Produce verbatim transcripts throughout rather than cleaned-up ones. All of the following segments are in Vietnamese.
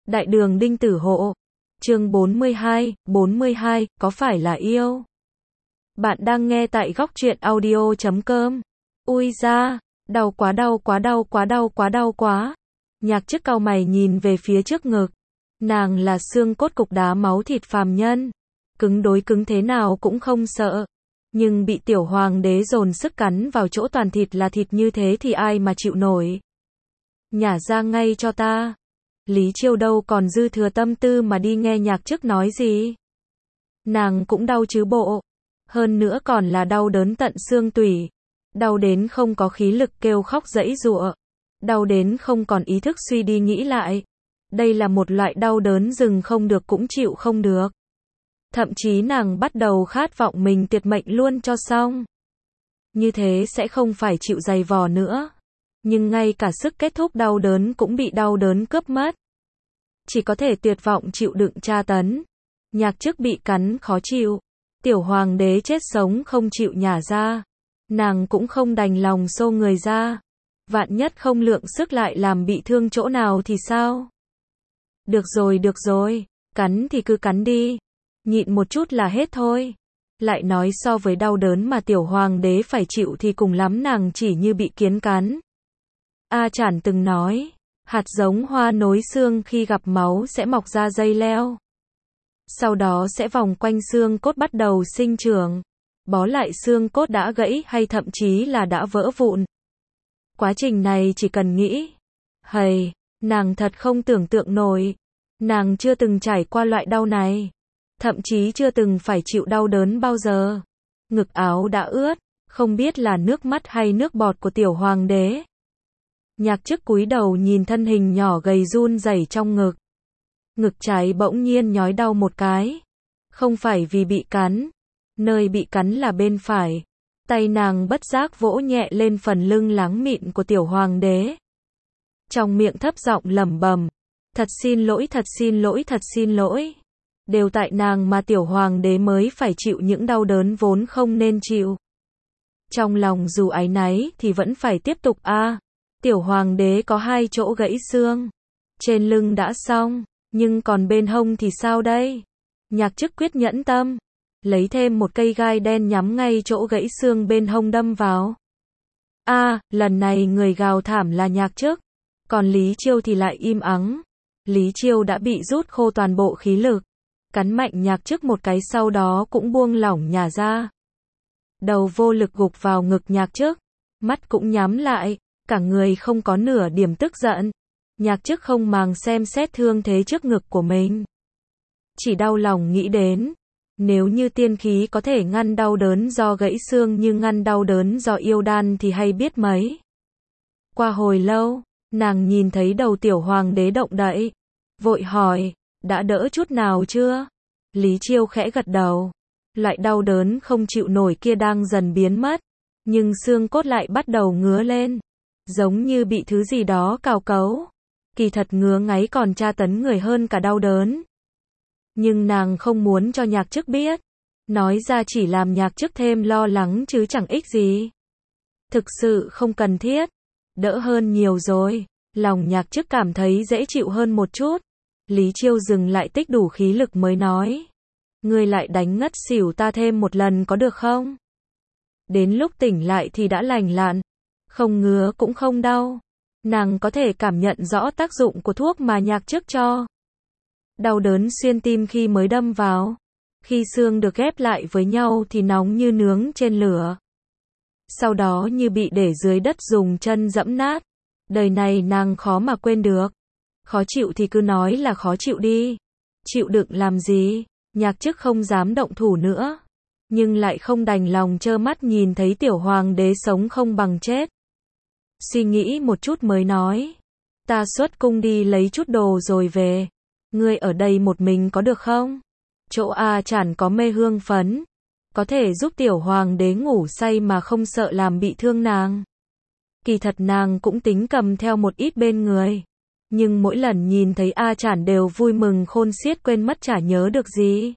Đại đường Đinh Tử Hộ. Chương bốn mươi hai, bốn mươi hai, có phải là yêu? Bạn đang nghe tại góc truyện audio chấm com. Ui da, đau quá đau quá đau quá đau quá đau quá. Nhạc Chức cau mày nhìn về phía trước ngực. Nàng là xương cốt cục đá máu thịt phàm nhân. Cứng đối cứng thế nào cũng không sợ. Nhưng bị tiểu hoàng đế dồn sức cắn vào chỗ toàn thịt là thịt như thế thì ai mà chịu nổi. Nhả ra ngay cho ta. Lý Chiêu đâu còn dư thừa tâm tư mà đi nghe Nhạc Chức nói gì. Nàng cũng đau chứ bộ. Hơn nữa còn là đau đớn tận xương tủy. Đau đến không có khí lực kêu khóc giãy giụa. Đau đến không còn ý thức suy đi nghĩ lại. Đây là một loại đau đớn dừng không được cũng chịu không được. Thậm chí nàng bắt đầu khát vọng mình tuyệt mệnh luôn cho xong. Như thế sẽ không phải chịu dày vò nữa. Nhưng ngay cả sức kết thúc đau đớn cũng bị đau đớn cướp mất. Chỉ có thể tuyệt vọng chịu đựng tra tấn. Nhạc Chức bị cắn khó chịu. Tiểu hoàng đế chết sống không chịu nhả ra. Nàng cũng không đành lòng xô người ra. Vạn nhất không lượng sức lại làm bị thương chỗ nào thì sao? Được rồi được rồi, cắn thì cứ cắn đi. Nhịn một chút là hết thôi. Lại nói so với đau đớn mà tiểu hoàng đế phải chịu thì cùng lắm nàng chỉ như bị kiến cắn. A Chản từng nói, hạt giống hoa nối xương khi gặp máu sẽ mọc ra dây leo. Sau đó sẽ vòng quanh xương cốt bắt đầu sinh trưởng, bó lại xương cốt đã gãy hay thậm chí là đã vỡ vụn. Quá trình này chỉ cần nghĩ, hầy, nàng thật không tưởng tượng nổi. Nàng chưa từng trải qua loại đau này. Thậm chí chưa từng phải chịu đau đớn bao giờ. Ngực áo đã ướt, không biết là nước mắt hay nước bọt của tiểu hoàng đế. Nhạc Chức cúi đầu nhìn thân hình nhỏ gầy run rẩy trong ngực. Ngực trái bỗng nhiên nhói đau một cái. Không phải vì bị cắn. Nơi bị cắn là bên phải. Tay nàng bất giác vỗ nhẹ lên phần lưng láng mịn của tiểu hoàng đế. Trong miệng thấp giọng lẩm bẩm. Thật xin lỗi, thật xin lỗi, thật xin lỗi. Đều tại nàng mà tiểu hoàng đế mới phải chịu những đau đớn vốn không nên chịu. Trong lòng dù áy náy thì vẫn phải tiếp tục a. À, tiểu hoàng đế có hai chỗ gãy xương. Trên lưng đã xong, nhưng còn bên hông thì sao đây? Nhạc Chức quyết nhẫn tâm. Lấy thêm một cây gai đen nhắm ngay chỗ gãy xương bên hông đâm vào. A, à, lần này người gào thảm là Nhạc Chức. Còn Lý Chiêu thì lại im ắng. Lý Chiêu đã bị rút khô toàn bộ khí lực. Cắn mạnh Nhạc Chức một cái sau đó cũng buông lỏng nhả ra. Đầu vô lực gục vào ngực Nhạc Chức. Mắt cũng nhắm lại. Cả người không có nửa điểm tức giận. Nhạc Chức không màng xem xét thương thế trước ngực của mình. Chỉ đau lòng nghĩ đến. Nếu như tiên khí có thể ngăn đau đớn do gãy xương như ngăn đau đớn do yêu đan thì hay biết mấy. Qua hồi lâu, nàng nhìn thấy đầu tiểu hoàng đế động đậy. Vội hỏi, đã đỡ chút nào chưa? Lý Chiêu khẽ gật đầu. Loại đau đớn không chịu nổi kia đang dần biến mất. Nhưng xương cốt lại bắt đầu ngứa lên. Giống như bị thứ gì đó cào cấu. Kỳ thật ngứa ngáy còn tra tấn người hơn cả đau đớn. Nhưng nàng không muốn cho Nhạc Chức biết. Nói ra chỉ làm Nhạc Chức thêm lo lắng chứ chẳng ích gì. Thực sự không cần thiết. Đỡ hơn nhiều rồi. Lòng Nhạc Chức cảm thấy dễ chịu hơn một chút. Lý Chiêu dừng lại tích đủ khí lực mới nói. Ngươi lại đánh ngất xỉu ta thêm một lần có được không? Đến lúc tỉnh lại thì đã lành lặn. Không ngứa cũng không đau. Nàng có thể cảm nhận rõ tác dụng của thuốc mà Nhạc Chức cho. Đau đớn xuyên tim khi mới đâm vào. Khi xương được ghép lại với nhau thì nóng như nướng trên lửa. Sau đó như bị để dưới đất dùng chân dẫm nát. Đời này nàng khó mà quên được. Khó chịu thì cứ nói là khó chịu đi. Chịu đựng làm gì? Nhạc Chức không dám động thủ nữa. Nhưng lại không đành lòng trơ mắt nhìn thấy tiểu hoàng đế sống không bằng chết. Suy nghĩ một chút mới nói. Ta xuất cung đi lấy chút đồ rồi về. Ngươi ở đây một mình có được không? Chỗ A Chản có mê hương phấn. Có thể giúp tiểu hoàng đế ngủ say mà không sợ làm bị thương nàng. Kỳ thật nàng cũng tính cầm theo một ít bên người. Nhưng mỗi lần nhìn thấy A Chản đều vui mừng khôn xiết quên mất chả nhớ được gì.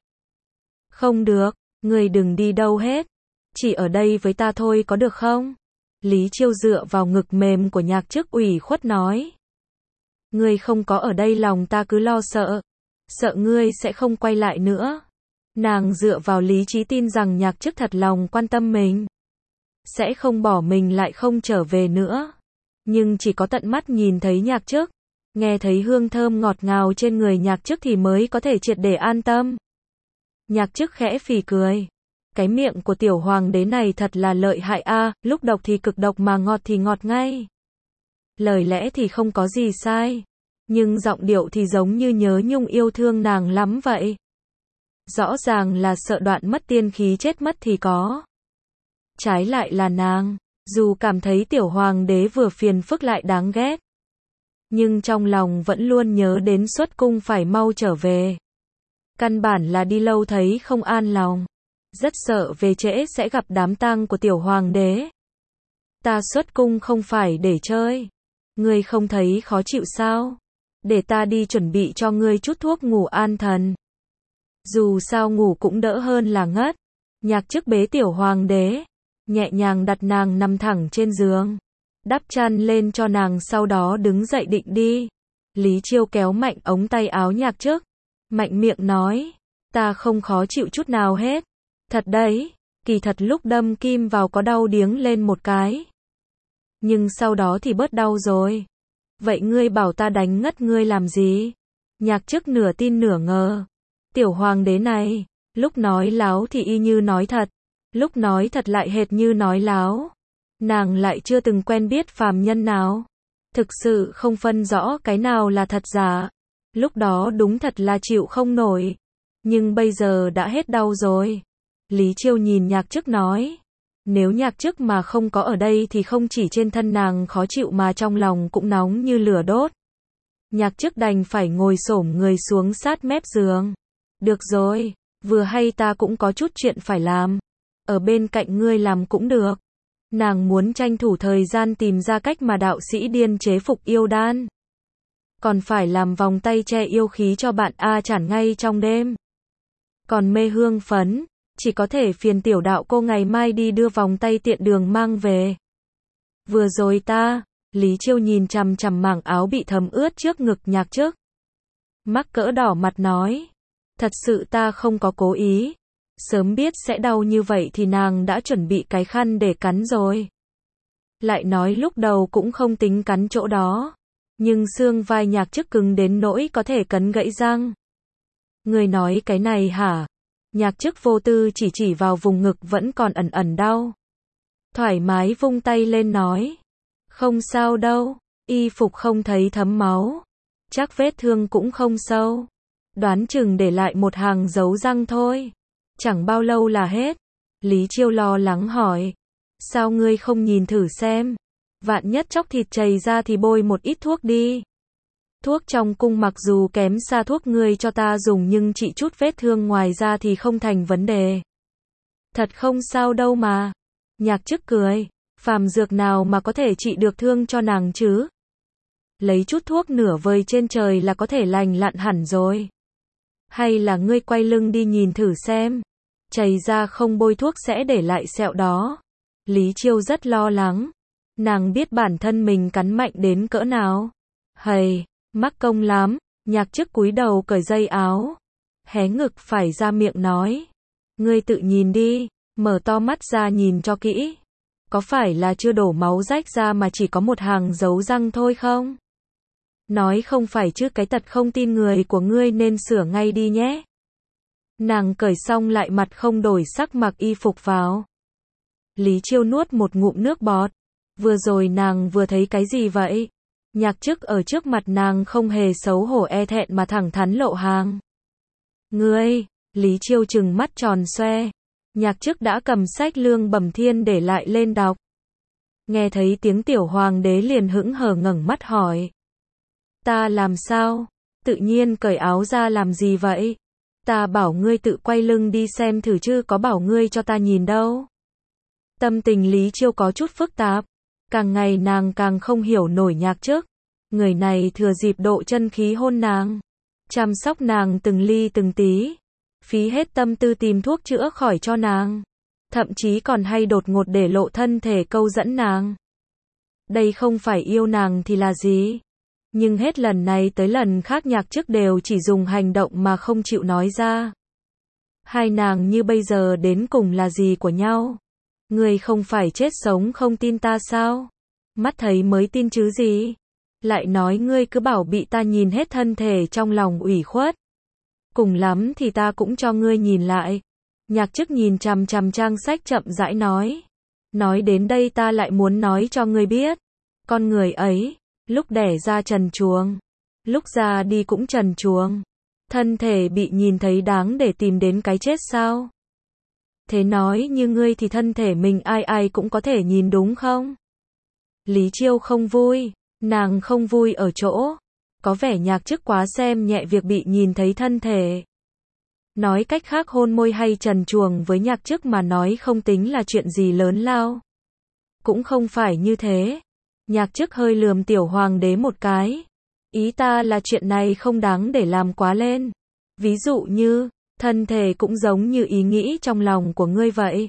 Không được, ngươi đừng đi đâu hết. Chỉ ở đây với ta thôi có được không? Lý Chiêu dựa vào ngực mềm của Nhạc Chức ủy khuất nói. Ngươi không có ở đây lòng ta cứ lo sợ. Sợ ngươi sẽ không quay lại nữa. Nàng dựa vào lý trí tin rằng Nhạc Chức thật lòng quan tâm mình. Sẽ không bỏ mình lại không trở về nữa. Nhưng chỉ có tận mắt nhìn thấy Nhạc Chức, nghe thấy hương thơm ngọt ngào trên người Nhạc Chức thì mới có thể triệt để an tâm. Nhạc Chức khẽ phì cười. Cái miệng của tiểu hoàng đế này thật là lợi hại a, lúc độc thì cực độc mà ngọt thì ngọt ngay. Lời lẽ thì không có gì sai, nhưng giọng điệu thì giống như nhớ nhung yêu thương nàng lắm vậy. Rõ ràng là sợ đoạn mất tiên khí chết mất thì có. Trái lại là nàng, dù cảm thấy tiểu hoàng đế vừa phiền phức lại đáng ghét, nhưng trong lòng vẫn luôn nhớ đến xuất cung phải mau trở về. Căn bản là đi lâu thấy không an lòng. Rất sợ về trễ sẽ gặp đám tang của tiểu hoàng đế. Ta xuất cung không phải để chơi. Ngươi không thấy khó chịu sao? Để ta đi chuẩn bị cho ngươi chút thuốc ngủ an thần. Dù sao ngủ cũng đỡ hơn là ngất. Nhạc Chức bế tiểu hoàng đế, nhẹ nhàng đặt nàng nằm thẳng trên giường, đắp chăn lên cho nàng, sau đó đứng dậy định đi. Lý Chiêu kéo mạnh ống tay áo Nhạc Chức, mạnh miệng nói, ta không khó chịu chút nào hết. Thật đấy, kỳ thật lúc đâm kim vào có đau điếng lên một cái. Nhưng sau đó thì bớt đau rồi. Vậy ngươi bảo ta đánh ngất ngươi làm gì? Nhạc Chức nửa tin nửa ngờ. Tiểu hoàng đế này, lúc nói láo thì y như nói thật, lúc nói thật lại hệt như nói láo. Nàng lại chưa từng quen biết phàm nhân nào. Thực sự không phân rõ cái nào là thật giả. Lúc đó đúng thật là chịu không nổi. Nhưng bây giờ đã hết đau rồi. Lý Chiêu nhìn Nhạc Chức nói. Nếu Nhạc Chức mà không có ở đây thì không chỉ trên thân nàng khó chịu mà trong lòng cũng nóng như lửa đốt. Nhạc Chức đành phải ngồi xổm người xuống sát mép giường. Được rồi, vừa hay ta cũng có chút chuyện phải làm. Ở bên cạnh ngươi làm cũng được. Nàng muốn tranh thủ thời gian tìm ra cách mà đạo sĩ điên chế phục yêu đan. Còn phải làm vòng tay che yêu khí cho bạn A Chản ngay trong đêm. Còn mê hương phấn, chỉ có thể phiền tiểu đạo cô ngày mai đi đưa vòng tay tiện đường mang về. Vừa rồi ta, Lý Chiêu nhìn chằm chằm mảng áo bị thấm ướt trước ngực Nhạc Chức. Mắc cỡ đỏ mặt nói. Thật sự ta không có cố ý. Sớm biết sẽ đau như vậy thì nàng đã chuẩn bị cái khăn để cắn rồi. Lại nói lúc đầu cũng không tính cắn chỗ đó. Nhưng xương vai Nhạc Chức cứng đến nỗi có thể cắn gãy răng. Người nói cái này hả? Nhạc Chức vô tư chỉ chỉ vào vùng ngực vẫn còn ẩn ẩn đau. Thoải mái vung tay lên nói. Không sao đâu, y phục không thấy thấm máu. Chắc vết thương cũng không sâu. Đoán chừng để lại một hàng dấu răng thôi. Chẳng bao lâu là hết. Lý Chiêu lo lắng hỏi. Sao ngươi không nhìn thử xem? Vạn nhất chóc thịt chảy ra thì bôi một ít thuốc đi. Thuốc trong cung mặc dù kém xa thuốc ngươi cho ta dùng nhưng trị chút vết thương ngoài ra thì không thành vấn đề. Thật không sao đâu mà. Nhạc Chức cười. Phàm dược nào mà có thể trị được thương cho nàng chứ? Lấy chút thuốc nửa vời trên trời là có thể lành lặn hẳn rồi. Hay là ngươi quay lưng đi nhìn thử xem. Chảy ra không bôi thuốc sẽ để lại sẹo đó. Lý Chiêu rất lo lắng. Nàng biết bản thân mình cắn mạnh đến cỡ nào. Hầy, mắc công lắm. Nhạc Chức cúi đầu cởi dây áo, hé ngực phải ra miệng nói. Ngươi tự nhìn đi, mở to mắt ra nhìn cho kỹ. Có phải là chưa đổ máu rách ra mà chỉ có một hàng dấu răng thôi không? Nói không phải chứ, cái tật không tin người của ngươi nên sửa ngay đi nhé. Nàng cởi xong lại mặt không đổi sắc mặc y phục vào. Lý Chiêu nuốt một ngụm nước bọt. Vừa rồi nàng vừa thấy cái gì vậy? Nhạc Chức ở trước mặt nàng không hề xấu hổ e thẹn mà thẳng thắn lộ hàng. Ngươi, Lý Chiêu trừng mắt tròn xoe. Nhạc Chức đã cầm sách Lương Bẩm Thiên để lại lên đọc. Nghe thấy tiếng tiểu hoàng đế liền hững hờ ngẩng mắt hỏi. Ta làm sao? Tự nhiên cởi áo ra làm gì vậy? Ta bảo ngươi tự quay lưng đi xem thử chứ có bảo ngươi cho ta nhìn đâu. Tâm tình Lý Chiêu có chút phức tạp. Càng ngày nàng càng không hiểu nổi Nhạc Chức. Người này thừa dịp độ chân khí hôn nàng, chăm sóc nàng từng ly từng tí, phí hết tâm tư tìm thuốc chữa khỏi cho nàng, thậm chí còn hay đột ngột để lộ thân thể câu dẫn nàng. Đây không phải yêu nàng thì là gì? Nhưng hết lần này tới lần khác Nhạc Chức đều chỉ dùng hành động mà không chịu nói ra. Hai nàng như bây giờ đến cùng là gì của nhau? Ngươi không phải chết sống không tin ta sao? Mắt thấy mới tin chứ gì? Lại nói ngươi cứ bảo bị ta nhìn hết thân thể trong lòng ủy khuất. Cùng lắm thì ta cũng cho ngươi nhìn lại. Nhạc Chức nhìn chằm chằm trang sách chậm rãi nói. Nói đến đây ta lại muốn nói cho ngươi biết. Con người ấy, lúc đẻ ra trần truồng, lúc ra đi cũng trần truồng. Thân thể bị nhìn thấy đáng để tìm đến cái chết sao? Thế nói như ngươi thì thân thể mình ai ai cũng có thể nhìn đúng không? Lý Chiêu không vui, nàng không vui ở chỗ, có vẻ Nhạc Chức quá xem nhẹ việc bị nhìn thấy thân thể. Nói cách khác hôn môi hay trần truồng với Nhạc Chức mà nói không tính là chuyện gì lớn lao. Cũng không phải như thế. Nhạc Chức hơi lườm tiểu hoàng đế một cái. Ý ta là chuyện này không đáng để làm quá lên. Ví dụ như, thân thể cũng giống như ý nghĩ trong lòng của ngươi vậy.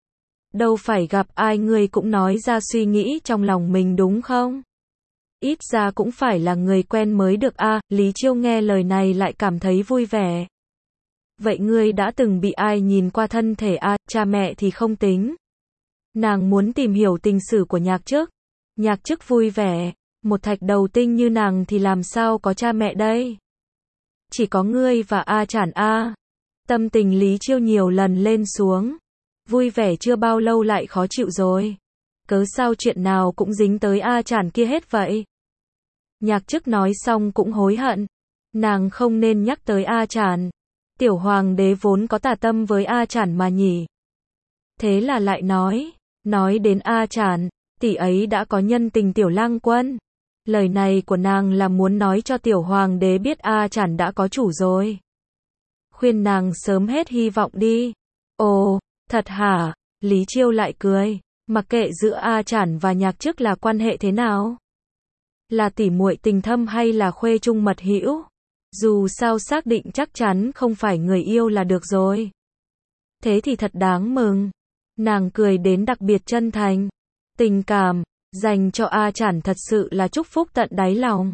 Đâu phải gặp ai ngươi cũng nói ra suy nghĩ trong lòng mình đúng không? Ít ra cũng phải là người quen mới được a. À, Lý Chiêu nghe lời này lại cảm thấy vui vẻ. Vậy ngươi đã từng bị ai nhìn qua thân thể a? À, cha mẹ thì không tính. Nàng muốn tìm hiểu tình sử của Nhạc Chức. Nhạc Chức vui vẻ, một thạch đầu tinh như nàng thì làm sao có cha mẹ đây? Chỉ có ngươi và A Chản a. Tâm tình Lý Chiêu nhiều lần lên xuống. Vui vẻ chưa bao lâu lại khó chịu rồi. Cớ sao chuyện nào cũng dính tới A Chản kia hết vậy? Nhạc Chức nói xong cũng hối hận. Nàng không nên nhắc tới A Chản. Tiểu hoàng đế vốn có tà tâm với A Chản mà nhỉ. Thế là lại nói, nói đến A Chản, tỷ ấy đã có nhân tình Tiểu Lang Quân. Lời này của nàng là muốn nói cho tiểu hoàng đế biết A Chản đã có chủ rồi. Khuyên nàng sớm hết hy vọng đi. Ồ, thật hả? Lý Chiêu lại cười, mặc kệ giữa A Chản và Nhạc Chức là quan hệ thế nào? Là tỉ muội tình thâm hay là khuê chung mật hữu? Dù sao xác định chắc chắn không phải người yêu là được rồi. Thế thì thật đáng mừng. Nàng cười đến đặc biệt chân thành. Tình cảm dành cho A Chản thật sự là chúc phúc tận đáy lòng.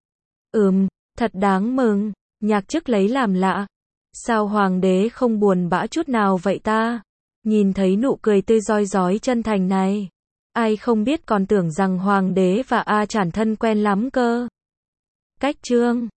Ừm, thật đáng mừng. Nhạc Chức lấy làm lạ. Sao hoàng đế không buồn bã chút nào vậy ta? Nhìn thấy nụ cười tươi rói rói chân thành này, ai không biết còn tưởng rằng hoàng đế và A Chản thân quen lắm cơ. Cách chương